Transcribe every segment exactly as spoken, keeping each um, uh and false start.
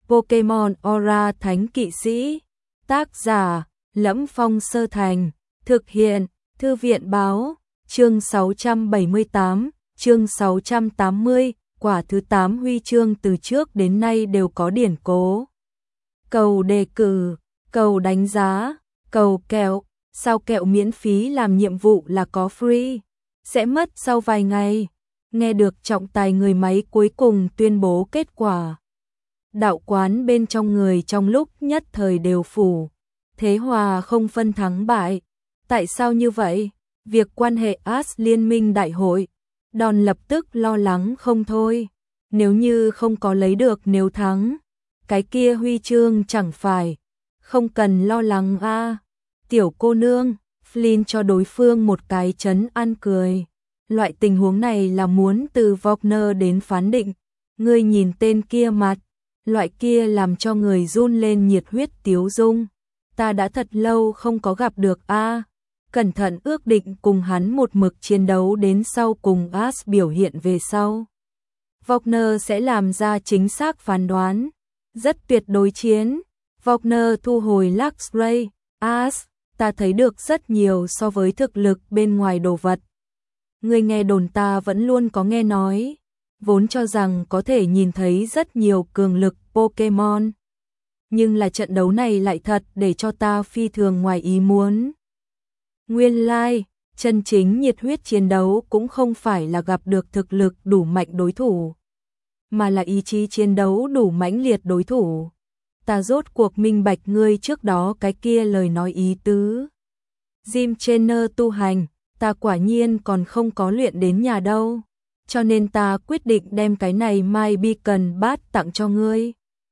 Pokemon Aura Thánh Kỵ Sĩ. Tác giả: Lẫm Phong Sơ Thành. Thực hiện: Thư viện báo. Chương sáu trăm bảy mươi tám, chương sáu trăm tám mươi, quả thứ tám huy chương từ trước đến nay đều có điển cố. Cầu đề cử, cầu đánh giá, cầu kẹo, sao kẹo miễn phí làm nhiệm vụ là có free, sẽ mất sau vài ngày. Nghe được trọng tài người máy cuối cùng tuyên bố kết quả. Đạo quán bên trong người trong lúc nhất thời đều phủ. Thế hòa không phân thắng bại. Tại sao như vậy? Việc quan hệ As liên minh đại hội. Đòn lập tức lo lắng không thôi. Nếu như không có lấy được nếu thắng, cái kia huy chương chẳng phải. Không cần lo lắng a à. Tiểu cô nương, Flynn cho đối phương một cái trấn an cười. Loại tình huống này là muốn từ Wagner đến phán định. Ngươi nhìn tên kia mặt. Loại kia làm cho người run lên nhiệt huyết tiếu dung. Ta đã thật lâu không có gặp được a à. Cẩn thận ước định cùng hắn một mực chiến đấu đến sau cùng As biểu hiện về sau. Wagner sẽ làm ra chính xác phán đoán. Rất tuyệt đối chiến. Wagner thu hồi Luxray. As, ta thấy được rất nhiều so với thực lực bên ngoài đồ vật. Người nghe đồn ta vẫn luôn có nghe nói. Vốn cho rằng có thể nhìn thấy rất nhiều cường lực Pokemon. Nhưng là trận đấu này lại thật để cho ta phi thường ngoài ý muốn. Nguyên lai, like, chân chính nhiệt huyết chiến đấu cũng không phải là gặp được thực lực đủ mạnh đối thủ, mà là ý chí chiến đấu đủ mãnh liệt đối thủ. Ta rốt cuộc minh bạch ngươi trước đó cái kia lời nói ý tứ. Gym trainer tu hành, ta quả nhiên còn không có luyện đến nhà đâu, cho nên ta quyết định đem cái này My Beacon Bat tặng cho ngươi.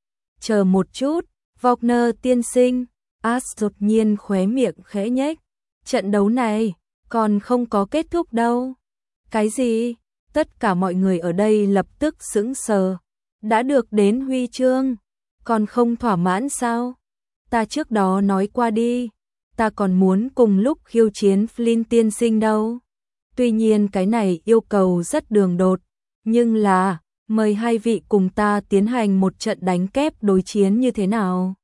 Chờ một chút, Wagner tiên sinh. As đột nhiên khóe miệng khẽ nhếch. Trận đấu này còn không có kết thúc đâu. Cái gì? Tất cả mọi người ở đây lập tức sững sờ. Đã được đến huy chương, còn không thỏa mãn sao? Ta trước đó nói qua đi, ta còn muốn cùng lúc khiêu chiến Flynn tiên sinh đâu. Tuy nhiên cái này yêu cầu rất đường đột, nhưng là mời hai vị cùng ta tiến hành một trận đánh kép đối chiến như thế nào?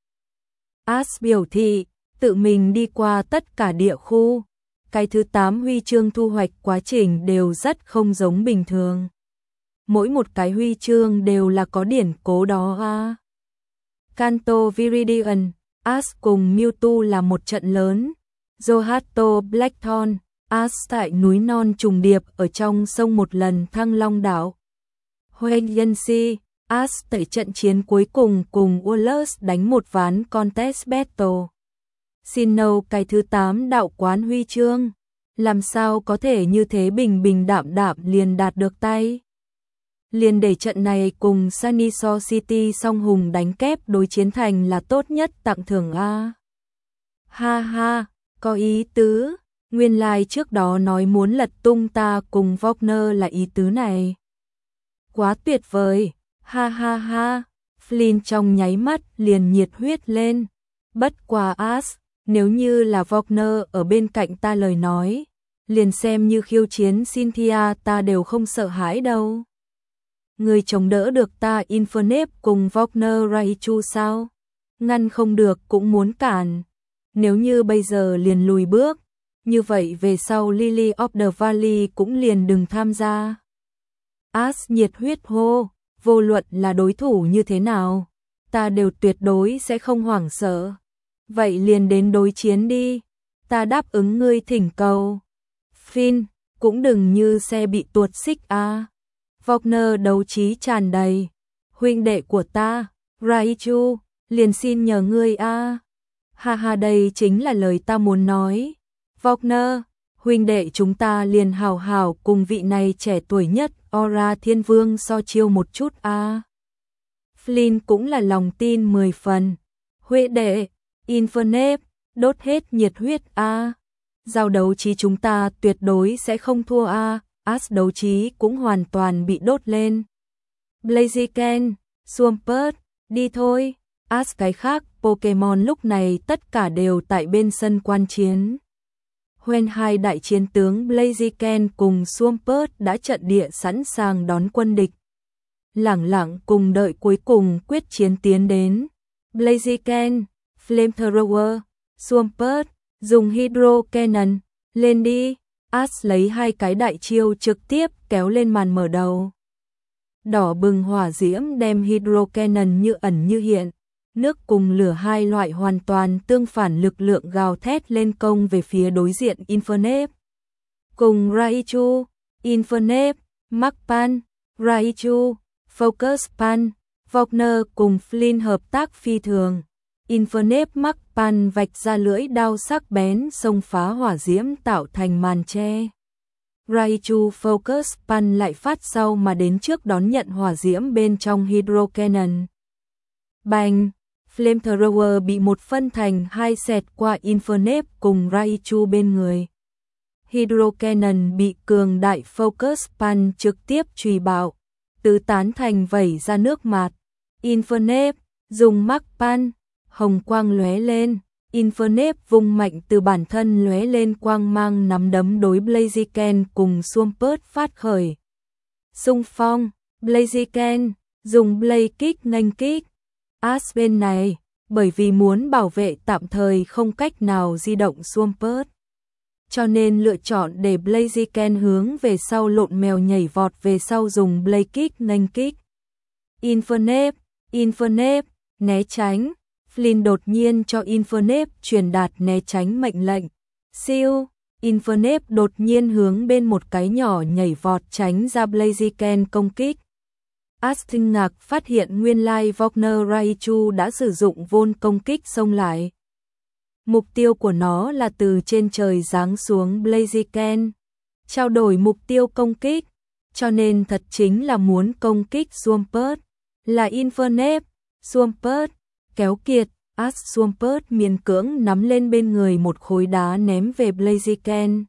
As biểu thị tự mình đi qua tất cả địa khu. Cái thứ tám huy chương thu hoạch quá trình đều rất không giống bình thường. Mỗi một cái huy chương đều là có điển cố đó a. Kanto Viridian, As cùng Mewtwo là một trận lớn. Johto Blackthorn, As tại núi non trùng điệp ở trong sông một lần Thăng Long đảo. Hoenyensi, As tại trận chiến cuối cùng cùng Wallace đánh một ván contest battle. Sinnoh cái thứ tám đạo quán huy chương, làm sao có thể như thế bình bình đạm đạm liền đạt được tay. Liền để trận này cùng Sunnyshore City song hùng đánh kép đối chiến thành là tốt nhất tặng thưởng a. Ha ha, có ý tứ, nguyên lai like trước đó nói muốn lật tung ta cùng Wagner là ý tứ này. Quá tuyệt vời, ha ha ha, Flynn trong nháy mắt liền nhiệt huyết lên. Bất quá As, nếu như là Wagner ở bên cạnh ta lời nói, liền xem như khiêu chiến Cynthia ta đều không sợ hãi đâu. Người chống đỡ được ta Infernape cùng Wagner Raichu sao? Ngăn không được cũng muốn cản. Nếu như bây giờ liền lùi bước, như vậy về sau Lily of the Valley cũng liền đừng tham gia. As nhiệt huyết hô, vô luận là đối thủ như thế nào, ta đều tuyệt đối sẽ không hoảng sợ. Vậy liền đến đối chiến đi, ta đáp ứng ngươi thỉnh cầu. Finn, cũng đừng như xe bị tuột xích a. À. Wagner đấu trí tràn đầy. Huynh đệ của ta, Raichu, liền xin nhờ ngươi a. À. Ha ha, đây chính là lời ta muốn nói. Wagner, huynh đệ chúng ta liền hào hào cùng vị này trẻ tuổi nhất Aura Thiên Vương so chiêu một chút a. À. Flynn cũng là lòng tin mười phần. Huệ đệ, Infernape, đốt hết nhiệt huyết a. À. Giao đấu trí chúng ta tuyệt đối sẽ không thua a. À. As đấu trí cũng hoàn toàn bị đốt lên. Blaziken, Swampert, đi thôi. As cái khác Pokemon lúc này tất cả đều tại bên sân quan chiến. Hoen hai đại chiến tướng Blaziken cùng Swampert đã trận địa sẵn sàng đón quân địch. lẳng lặng cùng đợi cuối cùng quyết chiến tiến đến. Blaziken, Flamethrower, Swampert, dùng Hydro Cannon, lên đi. Ash lấy hai cái đại chiêu trực tiếp kéo lên màn mở đầu. Đỏ bừng hỏa diễm đem Hydro Cannon như ẩn như hiện. Nước cùng lửa hai loại hoàn toàn tương phản lực lượng gào thét lên công về phía đối diện Infernape. Cùng Raichu, Infernape, Magpan, Raichu, Focus Pan, Wagner cùng Flynn hợp tác phi thường. Infernape Magpan vạch ra lưỡi đao sắc bén xông phá hỏa diễm tạo thành màn che. Raichu Focus Pan lại phát sau mà đến trước đón nhận hỏa diễm bên trong Hydro Cannon. Bành! Flamethrower bị một phân thành hai xẹt qua Infernape cùng Raichu bên người. Hydro Cannon bị cường đại Focus Pan trực tiếp trùy bạo, tứ tán thành vẩy ra nước mạt. Infernape dùng Magpan, hồng quang lóe lên. Infernape vung mạnh từ bản thân lóe lên quang mang nắm đấm đối Blaziken cùng Swampert phát khởi. Xung phong, Blaziken dùng Blaze Kick nghênh kích. Ash bên này, bởi vì muốn bảo vệ tạm thời không cách nào di động Swampert, cho nên lựa chọn để Blaziken hướng về sau lộn mèo nhảy vọt về sau dùng Blaze Kick nghênh kích. Infernape, Infernape, né tránh. Flynn đột nhiên cho Infernape truyền đạt né tránh mệnh lệnh. Siêu, Infernape đột nhiên hướng bên một cái nhỏ nhảy vọt tránh ra Blaziken công kích. Ash kinh ngạc phát hiện nguyên lai Wagner Raichu đã sử dụng vôn công kích xông lại. Mục tiêu của nó là từ trên trời giáng xuống Blaziken, trao đổi mục tiêu công kích, cho nên thật chính là muốn công kích Swampert, là Infernape, Swampert, kéo kiệt. Ash Swampert miễn cưỡng nắm lên bên người một khối đá ném về Blaziken.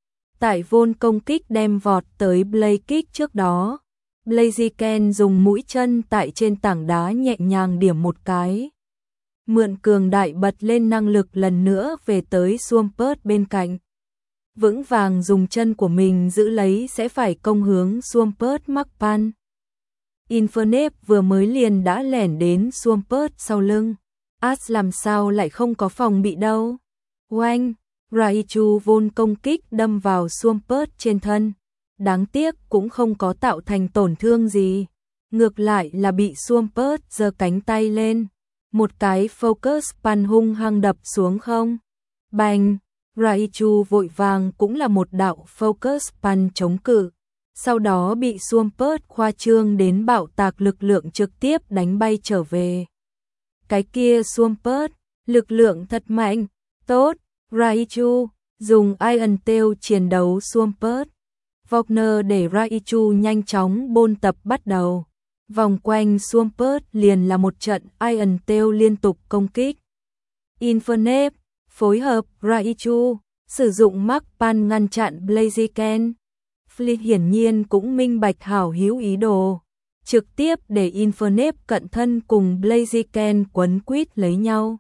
Tại vôn công kích đem vọt tới Blaze Kick trước đó, Blaziken dùng mũi chân tại trên tảng đá nhẹ nhàng điểm một cái. Mượn cường đại bật lên năng lực lần nữa về tới Swampert bên cạnh. Vững vàng dùng chân của mình giữ lấy sẽ phải công hướng Swampert Magpan. Infernape vừa mới liền đã lẻn đến Swampert sau lưng. Ash làm sao lại không có phòng bị đâu. Oanh, Raichu vôn công kích đâm vào Swampert trên thân. Đáng tiếc cũng không có tạo thành tổn thương gì. Ngược lại là bị Swampert giơ cánh tay lên. Một cái Focus Pan hung hăng đập xuống không. Bành, Raichu vội vàng cũng là một đạo Focus Pan chống cự. Sau đó bị Swampert khoa trương đến bạo tạc lực lượng trực tiếp đánh bay trở về. Cái kia Swampert, lực lượng thật mạnh, tốt, Raichu, dùng Iron Tail chiến đấu Swampert. Wagner để Raichu nhanh chóng bôn tập bắt đầu. Vòng quanh Swampert liền là một trận Iron Tail liên tục công kích. Infernape, phối hợp Raichu, sử dụng Magpan ngăn chặn Blaziken. Flynn hiển nhiên cũng minh bạch hảo hữu ý đồ. Trực tiếp để Infernape cận thân cùng Blaziken quấn quýt lấy nhau.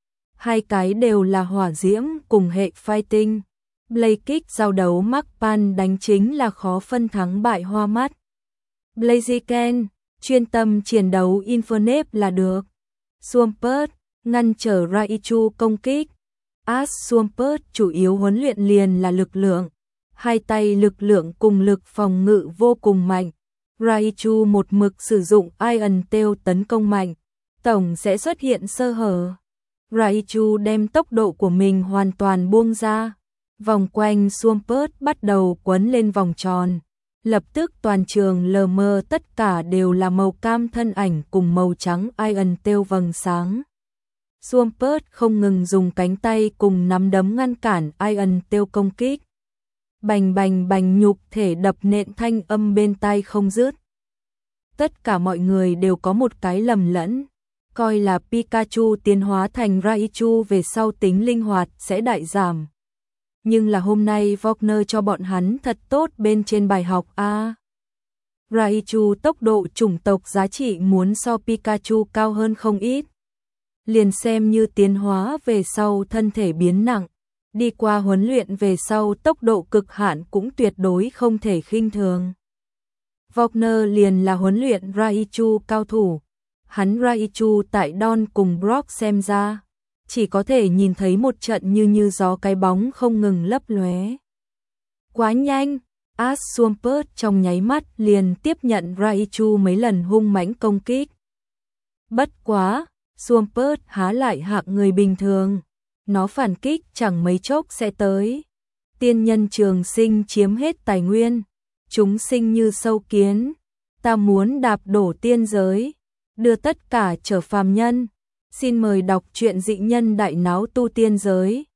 Hai cái đều là hỏa diễm cùng hệ fighting. Blaze Kick giao đấu Magpan đánh chính là khó phân thắng bại hoa mắt. Blaziken, chuyên tâm chiến đấu Infernape là được. Swampert, ngăn trở Raichu công kích. Ash Swampert chủ yếu huấn luyện liền là lực lượng. Hai tay lực lượng cùng lực phòng ngự vô cùng mạnh. Raichu một mực sử dụng Iron Tail tấn công mạnh, tổng sẽ xuất hiện sơ hở. Raichu đem tốc độ của mình hoàn toàn buông ra. Vòng quanh Swampert bắt đầu quấn lên vòng tròn. Lập tức toàn trường lờ mờ tất cả đều là màu cam thân ảnh cùng màu trắng Iron Tail vầng sáng. Swampert không ngừng dùng cánh tay cùng nắm đấm ngăn cản Iron Tail công kích. Bành bành bành nhục thể đập nện thanh âm bên tai không dứt. Tất cả mọi người đều có một cái lầm lẫn, coi là Pikachu tiến hóa thành Raichu về sau tính linh hoạt sẽ đại giảm. Nhưng là hôm nay Wagner cho bọn hắn thật tốt bên trên bài học a. Raichu tốc độ chủng tộc giá trị muốn so Pikachu cao hơn không ít. Liền xem như tiến hóa về sau thân thể biến nặng, đi qua huấn luyện về sau tốc độ cực hạn cũng tuyệt đối không thể khinh thường. Wagner liền là huấn luyện Raichu cao thủ. Hắn Raichu tại Don cùng Brock xem ra, chỉ có thể nhìn thấy một trận như như gió cái bóng không ngừng lấp lóe. Quá nhanh, Ash Swampert trong nháy mắt liền tiếp nhận Raichu mấy lần hung mãnh công kích. Bất quá, Swampert há lại hạng người bình thường, nó phản kích chẳng mấy chốc sẽ tới. Tiên nhân trường sinh chiếm hết tài nguyên, chúng sinh như sâu kiến, ta muốn đạp đổ tiên giới, đưa tất cả trở phàm nhân. Xin mời đọc truyện Dị Nhân Đại Náo Tu Tiên Giới.